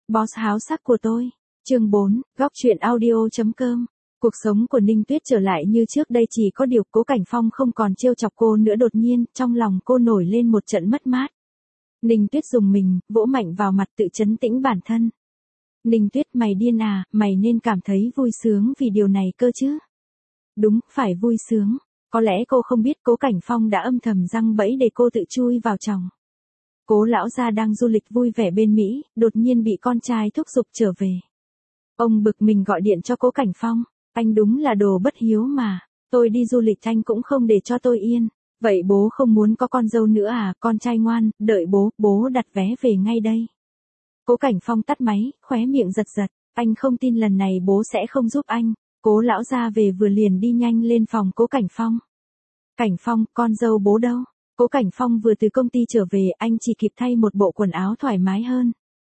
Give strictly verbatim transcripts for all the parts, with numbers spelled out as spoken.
Boss háo sắc của tôi. Chương bốn, góc truyện audio chấm com. Cuộc sống của Ninh Tuyết trở lại như trước đây, chỉ có điều Cố Cảnh Phong không còn trêu chọc cô nữa. Đột nhiên, trong lòng cô nổi lên một trận mất mát. Ninh Tuyết rùng mình, vỗ mạnh vào mặt tự trấn tĩnh bản thân. Ninh Tuyết, mày điên à, mày nên cảm thấy vui sướng vì điều này cơ chứ. Đúng, phải vui sướng. Có lẽ cô không biết Cố Cảnh Phong đã âm thầm giăng bẫy để cô tự chui vào chòng. Cố lão gia đang du lịch vui vẻ bên Mỹ, đột nhiên bị con trai thúc giục trở về. Ông bực mình gọi điện cho Cố Cảnh Phong. Anh đúng là đồ bất hiếu mà. Tôi đi du lịch anh cũng không để cho tôi yên. Vậy bố không muốn có con dâu nữa à? Con trai ngoan, đợi bố, bố đặt vé về ngay đây. Cố Cảnh Phong tắt máy, khóe miệng giật giật. Anh không tin lần này bố sẽ không giúp anh. Cố lão gia về vừa liền đi nhanh lên phòng Cố Cảnh Phong. Cảnh Phong, con dâu bố đâu? Cố Cảnh Phong vừa từ công ty trở về, anh chỉ kịp thay một bộ quần áo thoải mái hơn.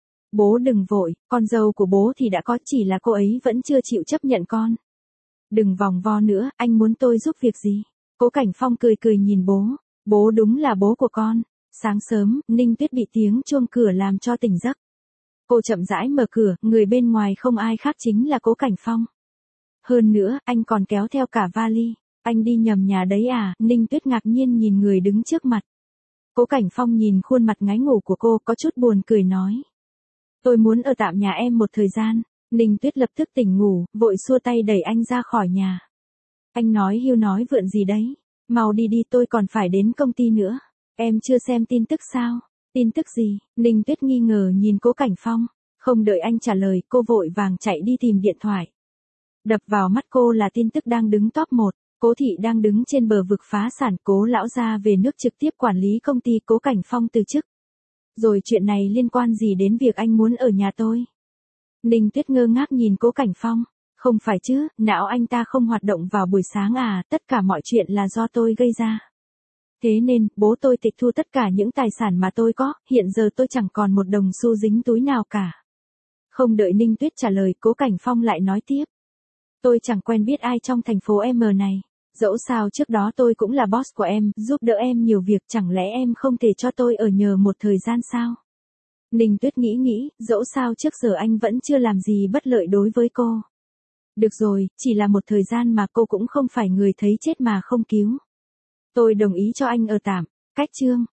Bố đừng vội, con dâu của bố thì đã có, chỉ là cô ấy vẫn chưa chịu chấp nhận con. Đừng vòng vo nữa, anh muốn tôi giúp việc gì? Cố Cảnh Phong cười cười nhìn bố. Bố đúng là bố của con. Sáng sớm, Ninh Tuyết bị tiếng chuông cửa làm cho tỉnh giấc. Cô chậm rãi mở cửa, người bên ngoài không ai khác chính là Cố Cảnh Phong. Hơn nữa, anh còn kéo theo cả vali. Anh đi nhầm nhà đấy à? Ninh Tuyết ngạc nhiên nhìn người đứng trước mặt. Cố Cảnh Phong nhìn khuôn mặt ngái ngủ của cô, có chút buồn cười nói. Tôi muốn ở tạm nhà em một thời gian. Ninh Tuyết lập tức tỉnh ngủ, vội xua tay đẩy anh ra khỏi nhà. Anh nói hiu nói vượn gì đấy? Mau đi đi, tôi còn phải đến công ty nữa. Em chưa xem tin tức sao? Tin tức gì? Ninh Tuyết nghi ngờ nhìn Cố Cảnh Phong. Không đợi anh trả lời, cô vội vàng chạy đi tìm điện thoại. Đập vào mắt cô là tin tức đang đứng top một. Cố thị đang đứng trên bờ vực phá sản. Cố lão gia về nước trực tiếp quản lý công ty. Cố Cảnh Phong từ chức. Rồi chuyện này liên quan gì đến việc anh muốn ở nhà tôi? Ninh Tuyết ngơ ngác nhìn Cố Cảnh Phong. Không phải chứ, não anh ta không hoạt động vào buổi sáng à? Tất cả mọi chuyện là do tôi gây ra. Thế nên, bố tôi tịch thu tất cả những tài sản mà tôi có, hiện giờ tôi chẳng còn một đồng xu dính túi nào cả. Không đợi Ninh Tuyết trả lời, Cố Cảnh Phong lại nói tiếp. Tôi chẳng quen biết ai trong thành phố M này. Dẫu sao trước đó tôi cũng là boss của em, giúp đỡ em nhiều việc, chẳng lẽ em không thể cho tôi ở nhờ một thời gian sao? Ninh Tuyết nghĩ nghĩ, dẫu sao trước giờ anh vẫn chưa làm gì bất lợi đối với cô. Được rồi, chỉ là một thời gian mà, cô cũng không phải người thấy chết mà không cứu. Tôi đồng ý cho anh ở tạm. Cách chương.